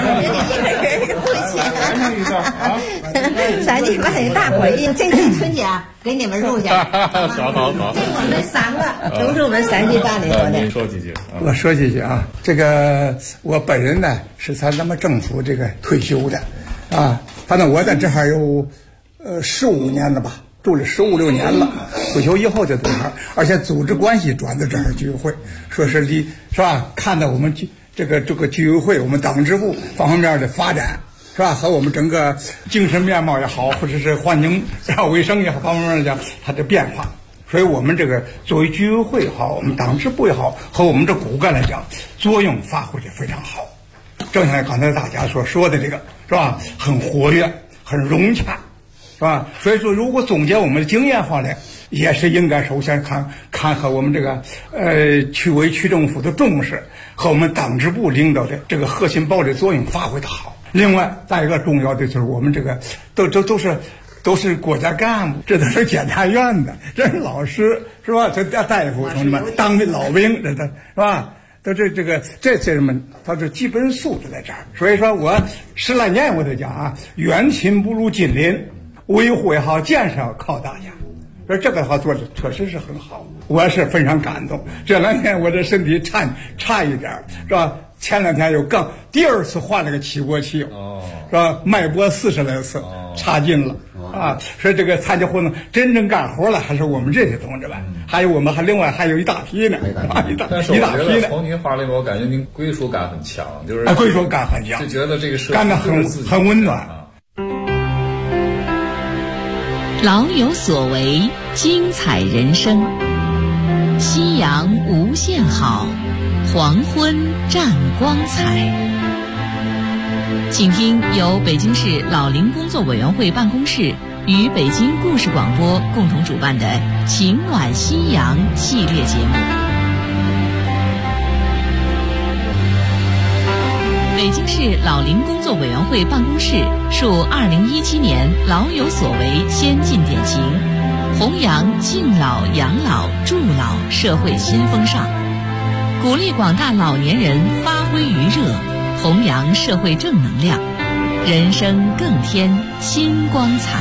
上一段啊 ！3句半的大回应，这次春节给你们录下。 好。 这我们3个都是我们3句半里头的。 您说几句？ 我说几句啊。这个我本人呢是咱们政府这个退休的，啊，反正我在这儿有15年了吧，住了15、16年了。退休以后就在这儿，而且组织关系转到这儿居委会，说是是吧？看到我们这个居委会，我们党支部方方面面的发展，是吧？和我们整个精神面貌也好，或者是环境卫生也好，方方面面讲它的变化。所以我们这个作为居委会也好，我们党支部也好，和我们这骨干来讲，作用发挥的非常好。正像刚才大家所说的这个，是吧？很活跃，很融洽，是吧？所以说，如果总结我们的经验话呢，也是应该首先看和我们这个区委区政府的重视和我们党支部领导的这个核心堡垒作用发挥的好。另外再一个重要的就是我们这个都是国家干部，这都是检察院的，这是老师，是吧？这大夫同志们，当的老兵，这是吧？都这些人们，他是基本素质在这儿。所以说我10来年我都讲啊，远亲不如近邻，维护也好，建设要靠大家。说这个话做的确实是很好，我是非常感动。这2天我这身体差一点，是吧？前2天又第2次换了个起搏器，是吧？脉搏40来次，差劲了啊！所以这个参加活动真正干活了，还是我们这些同志们，还有我们另外还有一大批呢， 但是我觉得从您话里我感觉您归属感很强，就是归属感很强， 就觉得这个事干得很温暖。 老有所为，精彩人生。夕阳无限好，黄昏湛光彩。请听由北京市老龄工作委员会办公室与北京故事广播共同主办的《情暖夕阳》系列节目。北京市老龄工作委员会办公室属2017年老有所为先进典型，弘扬敬老养老助老社会新风尚，鼓励广大老年人发挥余热，弘扬社会正能量，人生更添新光彩。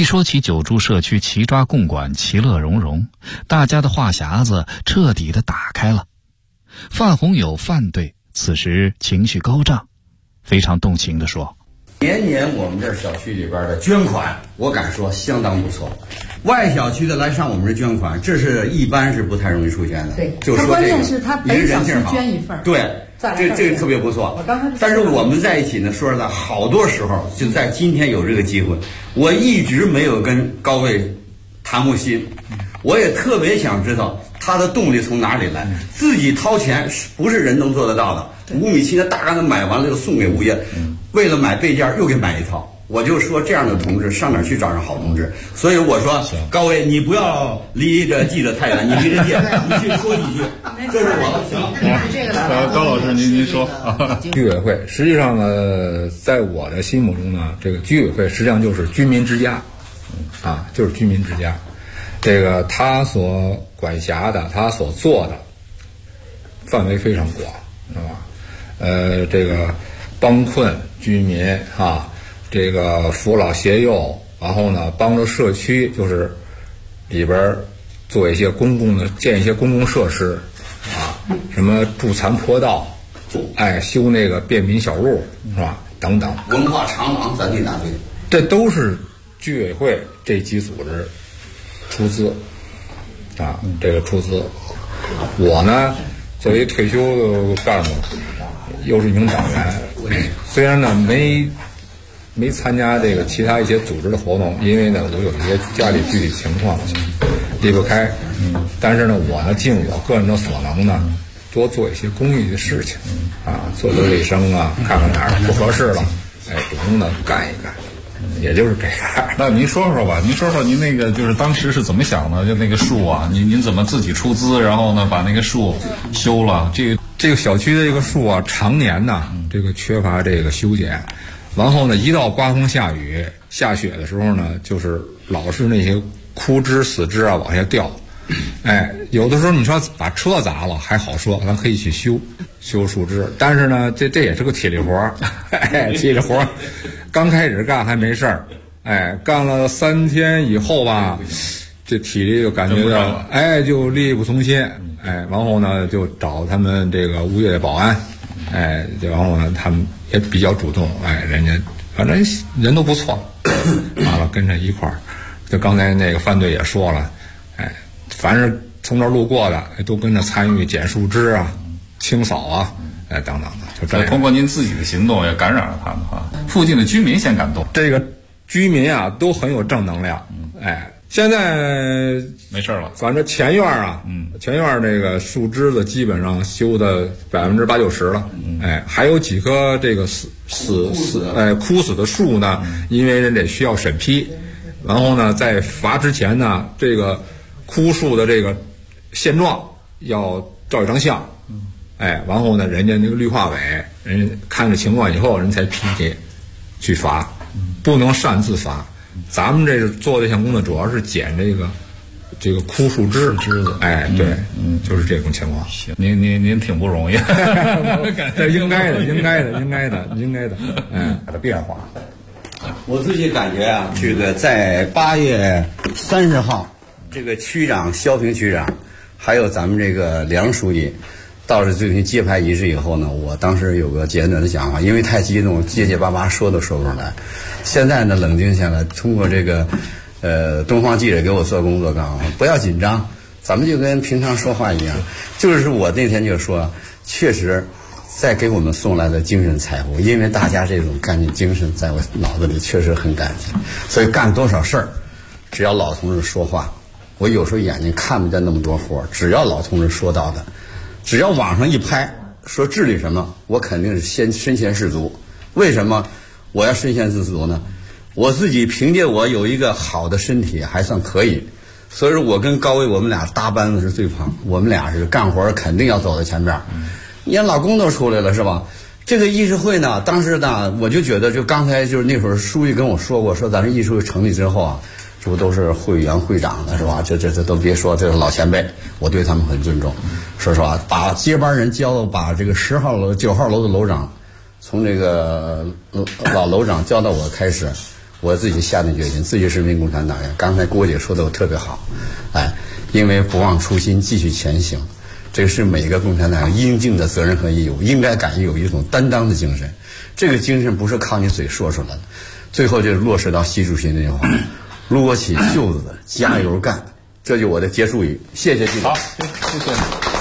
一说起九柱社区齐抓共管，其乐融融，大家的话匣子彻底的打开了。范洪友范队此时情绪高涨，非常动情地说： 年年我们这小区里边的捐款，我敢说相当不错。外小区的来上我们这捐款，这是一般是不太容易出现的。 对， 就说关键是他本小区捐一份， 对，这个特别不错。但是我们在一起呢，说实在，好多时候就在今天有这个机会，我一直没有跟高卫谈过心，我也特别想知道他的动力从哪里来，自己掏钱不是人能做得到的。5米7的大杆子买完了又送给物业，为了买备件又给买一套。我就说这样的同志上哪儿去找上好同志？所以我说高卫，你不要离着记者太远，你离着近，你去说几句。这是我行。 高老师您说， 居委会实际上呢，在我的心目中呢，这个居委会实际上就是居民之家，就是居民之家。这个他所管辖的，他所做的范围非常广，是吧？这个帮困居民这个扶老携幼，然后呢，帮着社区就是里边做一些建一些公共设施什么筑残坡道，修那个便民小路，是吧？等等。 文化长廊咱地大队， 这都是居委会这级组织出资这个出资。我呢，作为退休的干部，又是营长员，虽然呢没参加这个其他一些组织的活动，因为呢我有一些家里具体情况离不开，但是呢我呢尽我个人的所能呢，多做一些公益的事情做做卫生看看哪儿不合适了，主动的干一干，也就是这样。 那您说说吧，您说说您那个就是当时是怎么想的？就那个树您怎么自己出资，然后呢把那个树修了？ 这个小区的这个树常年呢这个缺乏这个修剪。然后呢，一到刮风下雨、下雪的时候呢，就是老是那些枯枝、死枝往下掉。有的时候你说把车砸了还好说，咱可以去修树枝，但是呢，这也是个体力活体力活刚开始干还没事儿，干了3天以后吧，这体力就感觉到就力不从心，然后呢就找他们这个物业的保安，然后呢他们也比较主动，人家反正人都不错，完了跟着一块儿，就刚才那个范队也说了，凡是从这儿路过的都跟着参与捡树枝清扫等等的，就这样。 通过您自己的行动也感染了他们附近的居民先感动， 这个居民都很有正能量，现在没事了， 反正前院前院这个树枝子基本上修的80%-90%了，还有几棵这个枯死的树呢，因为人得需要审批，然后呢在伐之前呢，这个枯树的这个现状要照一张相，然后呢人家那个绿化委人看着情况以后，人才批去伐，不能擅自伐。咱们这个做这项工作主要是捡这个枯树枝子，对，就是这种情况。 行，您挺不容易， 这应该的， 它的变化。 我自己感觉这个在8月30号，这个区长肖平区长，还有咱们这个梁书记，到了最近揭牌仪式以后呢，我当时有个简短的讲话，因为太激动，结结巴巴说都说不出来。现在呢，冷静下来，通过这个东方记者给我做工作岗，不要紧张，咱们就跟平常说话一样。就是我那天就说，确实在给我们送来的精神财富，因为大家这种干劲精神在我脑子里确实很感激，所以干多少事儿，只要老同志说话，我有时候眼睛看不见那么多活，只要老同志说到的，只要网上一拍说治理什么，我肯定是先身先士卒。为什么我要身先士卒呢？我自己凭借我有一个好的身体还算可以，所以说我跟高卫我们俩搭班子是最胖，我们俩是干活肯定要走在前边。你看老公都出来了是吧？这个议事会呢，当时呢我就觉得，就刚才就是那会儿书记跟我说过，说咱这议事会成立之后这不都是会员会长的是吧？这都别说，这是老前辈，我对他们很尊重。说实话，把接班人把这个10号楼、9号楼的楼长，从这个老楼长交到我开始， 我自己下定决心，自己是名共产党员。刚才郭姐说的特别好，因为不忘初心，继续前行，这是每个共产党员应尽的责任和义务，应该敢于有一种担当的精神。这个精神不是靠你嘴说出来的，最后就落实到习主席那句话：撸起袖子，加油干。这就我的结束语，谢谢记者。 好，谢谢。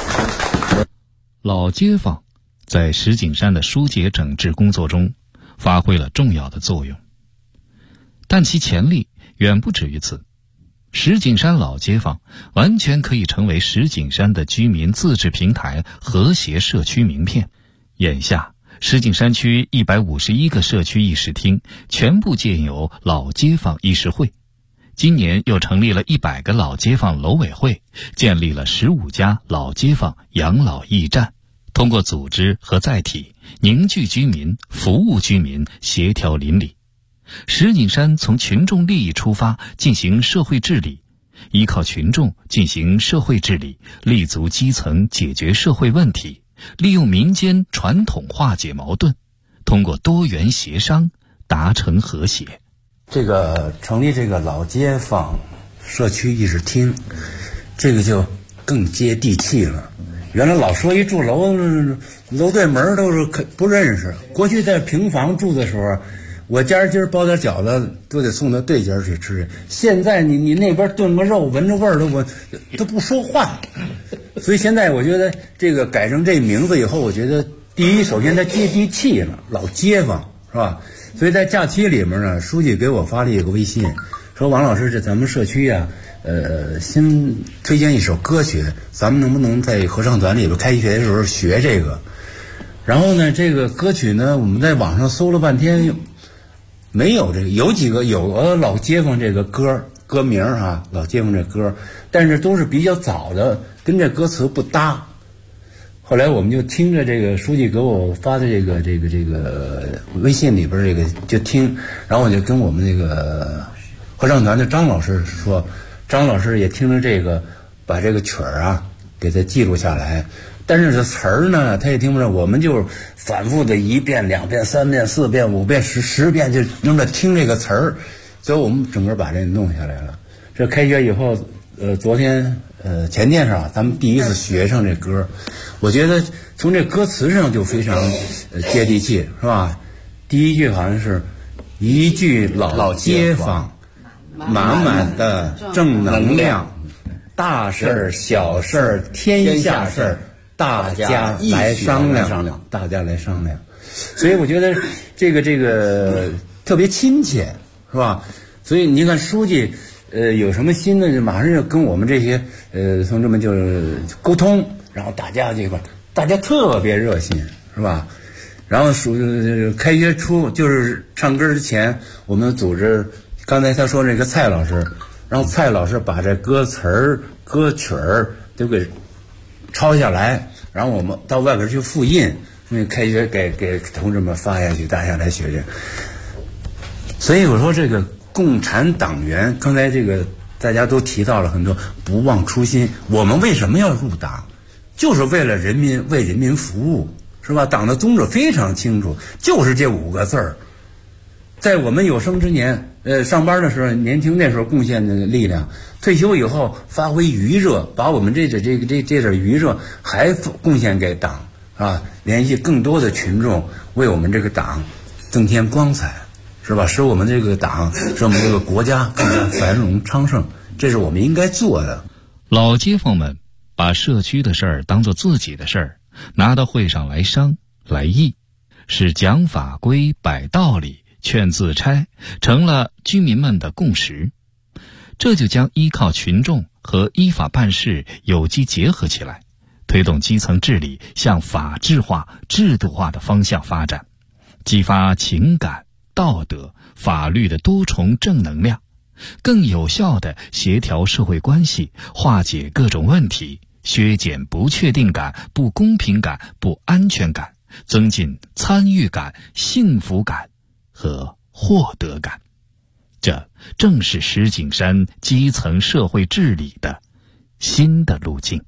老街坊在石景山的疏解整治工作中发挥了重要的作用，但其潜力远不止于此。石景山老街坊完全可以成为石景山的居民自治平台和谐社区名片。眼下石景山区151个社区议事厅全部建有老街坊议事会，今年又成立了100个老街坊楼委会，建立了15家老街坊养老驿站，通过组织和载体凝聚居民，服务居民，协调邻里。石景山从群众利益出发进行社会治理，依靠群众进行社会治理，立足基层解决社会问题，利用民间传统化解矛盾，通过多元协商达成和谐。 这个成立这个老街坊社区议事厅，这个就更接地气了。原来老说一住楼对门都是不认识，过去在平房住的时候，我家今儿包点饺子都得送到对家去吃。现在你那边炖个肉，闻着味儿的我都不说话。所以现在我觉得这个改成这名字以后，我觉得第一，首先它接地气了，老街坊是吧？所以在假期里面呢，书记给我发了一个微信，说王老师，这咱们社区啊，新推荐一首歌曲，咱们能不能在合唱团里边开学的时候学这个？然后呢，这个歌曲呢，我们在网上搜了半天，没有这个，有老街坊这个歌名啊，老街坊这歌，但是都是比较早的，跟这歌词不搭。后来我们就听着这个书记给我发的这个微信里边这个就听，然后我就跟我们那个合唱团的张老师说，张老师也听着这个，把这个曲儿啊给他记录下来，但是这词儿呢他也听不着，我们就反复的1遍、2遍、3遍、4遍、5遍、10遍，就那么听这个词儿，所以我们整个把这弄下来了。这开学以后，昨天前天上咱们第一次学上这歌，我觉得从这歌词上就非常接地气，是吧？第一句好像是一句老街坊，满满的正能量，大事儿小事儿天下事儿，大家来商量，大家来商量。所以我觉得这个特别亲切，是吧？所以你看书记有什么新的，马上就跟我们这些同志们就是沟通，然后大家这块大家特别热心，是吧？然后开学初就是唱歌之前，我们组织刚才他说那个蔡老师，让蔡老师把这歌词儿、歌曲儿都给抄下来，然后我们到外边去复印，那开学给同志们发下去，大家来学学。所以我说这个共产党员，刚才这个大家都提到了很多，不忘初心。我们为什么要入党？就是为了人民，为人民服务，是吧？党的宗旨非常清楚，就是这5个字儿。在我们有生之年，上班的时候，年轻那时候贡献的力量，退休以后发挥余热，把我们这点余热还贡献给党，啊，联系更多的群众，为我们这个党增添光彩。是吧？使我们这个党，使我们这个国家更加繁荣昌盛，这是我们应该做的。 老街坊们把社区的事儿当作自己的事儿，拿到会上来商来议，使讲法规、摆道理、劝自拆成了居民们的共识。这就将依靠群众和依法办事有机结合起来，推动基层治理向法治化、制度化的方向发展，激发情感、道德、法律的多重正能量，更有效地协调社会关系，化解各种问题，削减不确定感、不公平感、不安全感，增进参与感、幸福感和获得感。这正是石景山基层社会治理的新的路径。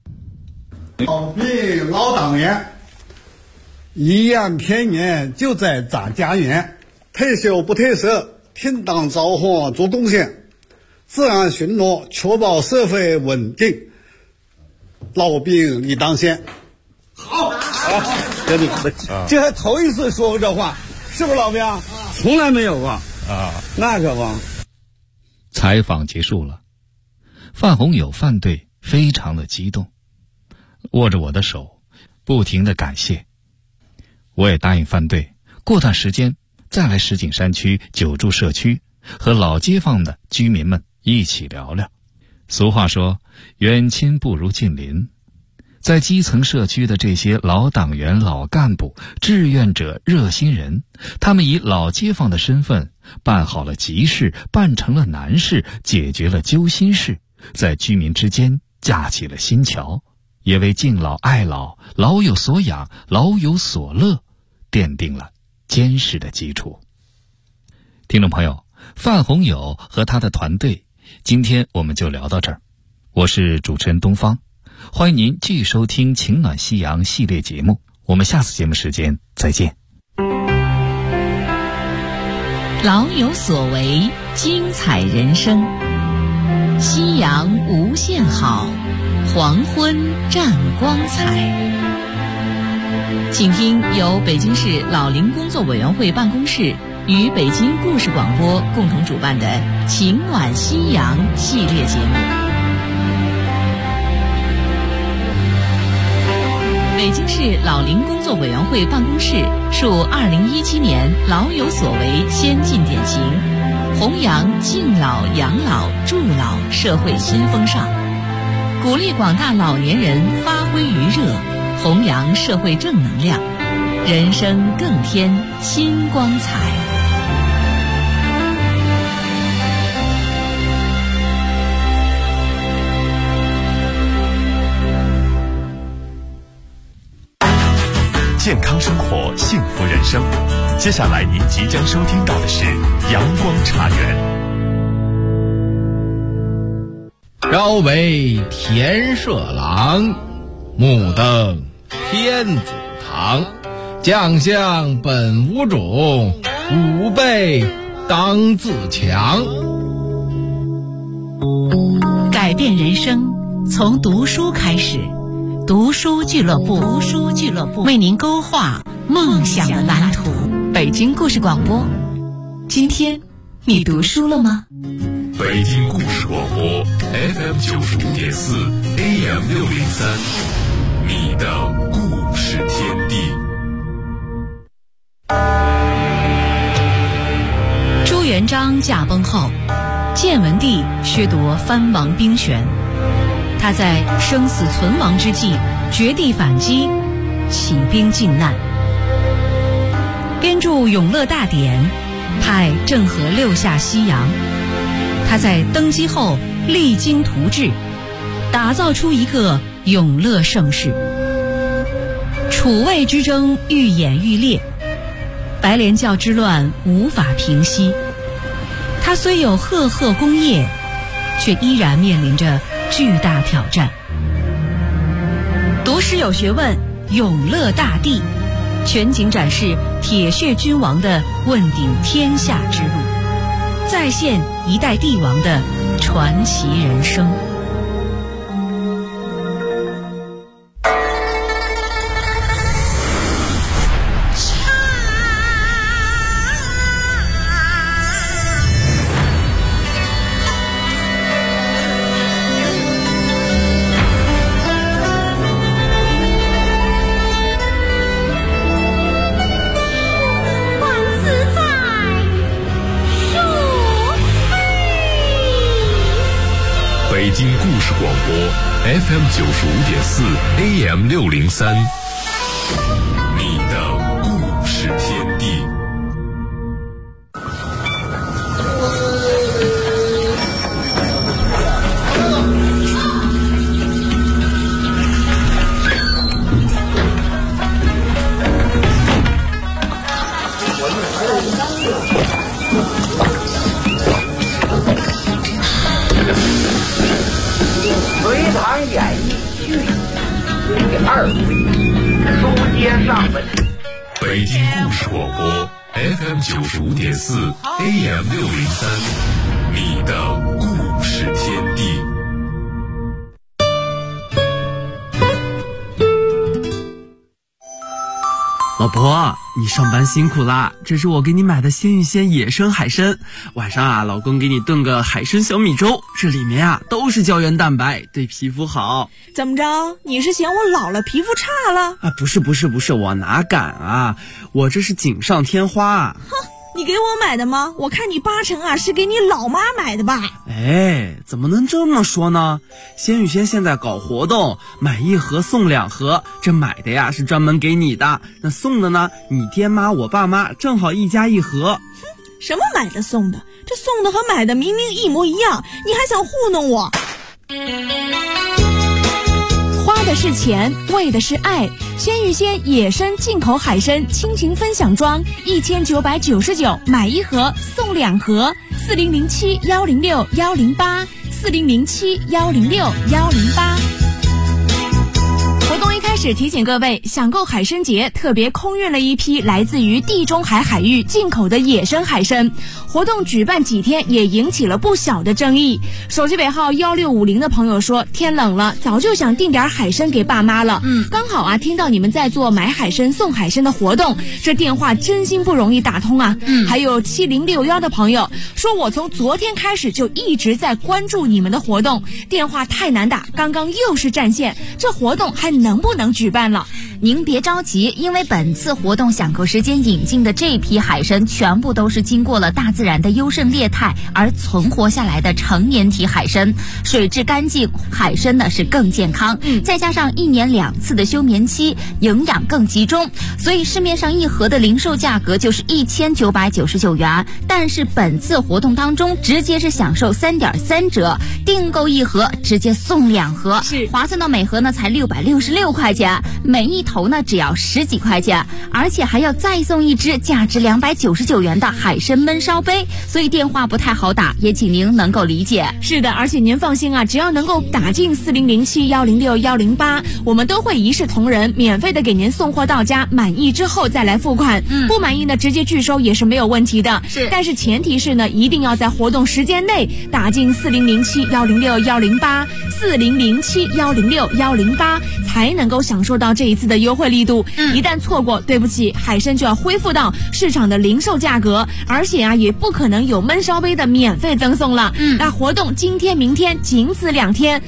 老党员一言偏言就在咱家园，退休不退社， 挺当造化做贡献，治安巡逻，确保社会稳定，老兵理当先。 好，这还头一次说过这话，是不是老兵？从来没有过啊，那可不。 采访结束了，范洪友范队非常的激动，握着我的手，不停的感谢。我也答应范队，过段时间再来石景山区久住社区，和老街坊的居民们一起聊聊。俗话说，远亲不如近邻。在基层社区的这些老党员、老干部、志愿者、热心人，他们以老街坊的身份办好了急事，办成了难事，解决了揪心事，在居民之间架起了新桥，也为敬老爱老、老有所养、老有所乐奠定了坚实的基础。听众朋友，范洪友和他的团队，今天我们就聊到这儿。我是主持人东方，欢迎您继续收听情暖夕阳系列节目，我们下次节目时间再见。 老有所为，精彩人生。夕阳无限好，黄昏占光彩。请听由北京市老龄工作委员会办公室与北京故事广播共同主办的情暖夕阳系列节目。北京市老龄工作委员会办公室树2017年老有所为先进典型，弘扬敬老养老助老社会新风尚，鼓励广大老年人发挥余热，弘扬社会正能量，人生更添新光彩。 健康生活，幸福人生。接下来您即将收听到的是阳光茶园。 朝为田舍郎，暮登天子堂。将相本无种，吾辈当自强。 改变人生，从读书开始。读书俱乐部，为您勾画梦想的蓝图。北京故事广播，今天你读书了吗？ 北京故事广播 FM95.4 AM603， 你的故事天地。 朱元璋驾崩后，建文帝削夺藩王兵权。他在生死存亡之际绝地反击，起兵靖难，编著《永乐大典》，派郑和六下西洋。他在登基后励精图治，打造出一个永乐盛世。楚魏之争愈演愈烈，白莲教之乱无法平息。他虽有赫赫功业，却依然面临着巨大挑战。读诗有学问，永乐大帝全景展示铁血君王的问鼎天下之路，再现一代帝王的传奇人生。 北京故事广播 FM95.4 AM603， 你的故事天地。 隋唐演义续第2回，书接上文。 北京故事广播 FM 95.4 AM 603，你的故事天地。 老婆，你上班辛苦啦，这是我给你买的鲜芋仙野生海参，晚上啊，老公给你炖个海参小米粥，这里面啊都是胶原蛋白，对皮肤好。 怎么着？你是嫌我老了皮肤差了？ 啊，不是，我哪敢啊，我这是锦上添花。 哼，你给我买的吗？我看你八成啊是给你老妈买的吧？ 哎，怎么能这么说呢？鲜芋仙现在搞活动，买1盒送2盒，这买的呀是专门给你的，那送的呢，你爹妈我爸妈正好1家1盒。 什么买的送的？这送的和买的明明一模一样，你还想糊弄我？花的是钱，为的是爱。鲜芋仙野生进口海参亲情分享装1999，买1盒送2盒，4007-106-108，4007-106-108。活动一开始提醒各位，享购海参节特别空运了一批来自于地中海海域进口的野生海参。活动举办几天也引起了不小的争议。手机尾号1650的朋友说，天冷了，早就想订点海参给爸妈了。刚好啊听到你们在做买海参送海参的活动，这电话真心不容易打通啊。还有7061的朋友说，我从昨天开始就一直在关注你们的活动，电话太难打，刚刚又是占线，这活动还能不能举办了？ 您别着急，因为本次活动享购时间引进的这批海参全部都是经过了大自然的优胜劣汰而存活下来的成年体海参，水质干净，海参呢是更健康，再加上1年2次的休眠期，营养更集中，所以市面上1盒的零售价格就是1999元，但是本次活动当中直接是享受3.3折，订购1盒直接送2盒，是划算到每盒呢才666块钱，每一头呢只要10几块钱，而且还要再送1只价值299元的海参焖烧杯，所以电话不太好打，也请您能够理解。 是的，而且您放心啊，只要能够打进4007-106-108，我们都会一视同仁，免费的给您送货到家，满意之后再来付款，不满意呢直接拒收也是没有问题的。是，但是前提是呢，一定要在活动时间内打进4007-106-108，4007-106-108，才能够享受到这一次的优惠力度。一旦错过，对不起，海参就要恢复到市场的零售价格，而且啊也不可能有焖烧杯的免费赠送了。那活动今天明天仅此2天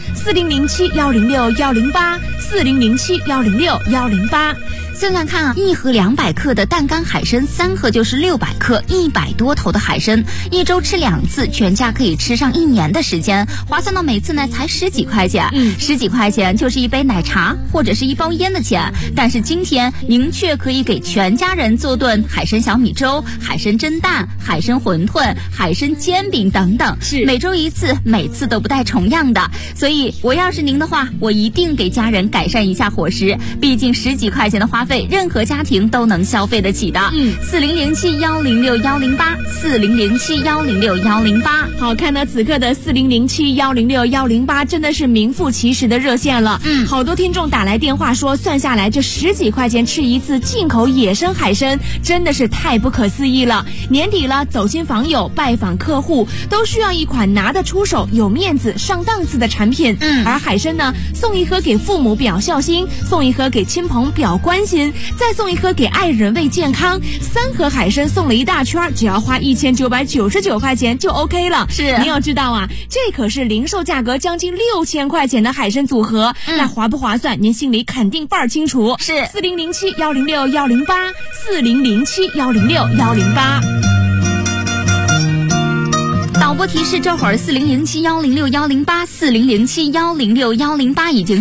，4007-106-108，4007-106-108。 算算看啊，1盒200克的淡干海参，3盒就是600克，100多头的海参，1周吃2次，全家可以吃上1年的时间，划算到每次呢才10几块钱，10几块钱就是一杯奶茶或者是一包烟的钱。但是今天您却可以给全家人做顿海参小米粥、海参蒸蛋、海参馄饨、海参煎饼等等，是每周1次，每次都不带重样的。所以我要是您的话，我一定给家人改善一下伙食，毕竟10几块钱的花费任何家庭都能消费得起的。4007-106-108，4007-106-108。 好，看到此刻的4007-106-108真的是名副其实的热线了。好多听众打来电话说，算下来这10几块钱吃1次进口野生海参，真的是太不可思议了。年底了，走亲访友、拜访客户都需要一款拿得出手、有面子、上档次的产品。而海参呢，送1盒给父母表孝心，送1盒给亲朋表关心，再送1盒给爱人为健康，3盒海参送了一大圈，只要花1999块钱就 OK 了。是，您要知道啊，这可是零售价格将近6000块钱的海参组合，那划不划算？您心里肯定倍儿清楚。是4007-106-108，4007-106-108。 导播提示，这会儿4007-106-108，4007-106-108已经